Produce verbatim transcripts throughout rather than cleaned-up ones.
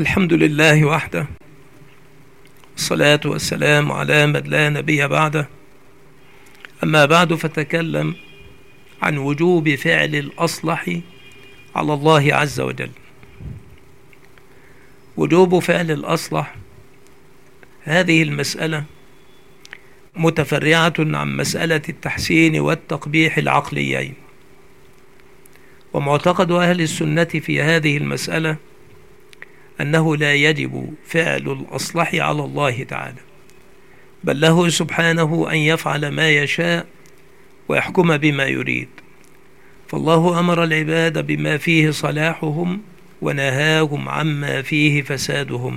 الحمد لله وحده، الصلاة والسلام على من لا نبي بعده. أما بعد، فتكلم عن وجوب فعل الأصلح على الله عز وجل. وجوب فعل الأصلح، هذه المسألة متفرعة عن مسألة التحسين والتقبيح العقليين، ومعتقد أهل السنة في هذه المسألة أنه لا يجب فعل الأصلح على الله تعالى، بل له سبحانه أن يفعل ما يشاء ويحكم بما يريد. فالله أمر العباد بما فيه صلاحهم ونهاهم عما فيه فسادهم،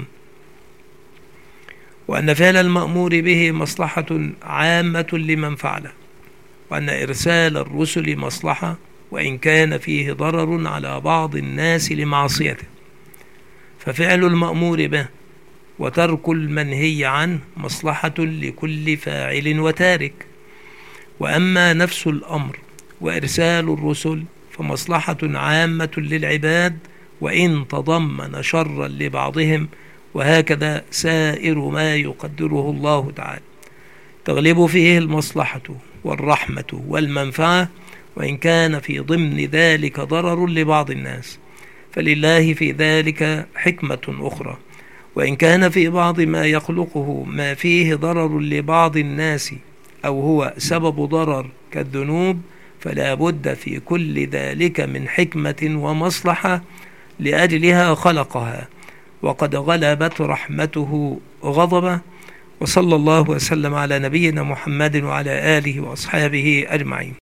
وأن فعل المأمور به مصلحة عامة لمن فعله، وأن إرسال الرسل مصلحة وإن كان فيه ضرر على بعض الناس لمعصيته. ففعل المأمور به وترك المنهي عنه مصلحة لكل فاعل وتارك. وأما نفس الأمر وإرسال الرسل فمصلحة عامة للعباد وإن تضمن شرا لبعضهم، وهكذا سائر ما يقدره الله تعالى، تغلب فيه المصلحة والرحمة والمنفعة، وإن كان في ضمن ذلك ضرر لبعض الناس، فلله في ذلك حكمة أخرى. وإن كان في بعض ما يخلقه ما فيه ضرر لبعض الناس أو هو سبب ضرر كالذنوب، فلا بد في كل ذلك من حكمة ومصلحة لأجلها خلقها، وقد غلبت رحمته غضبه. وصلى الله وسلم على نبينا محمد وعلى آله وأصحابه أجمعين.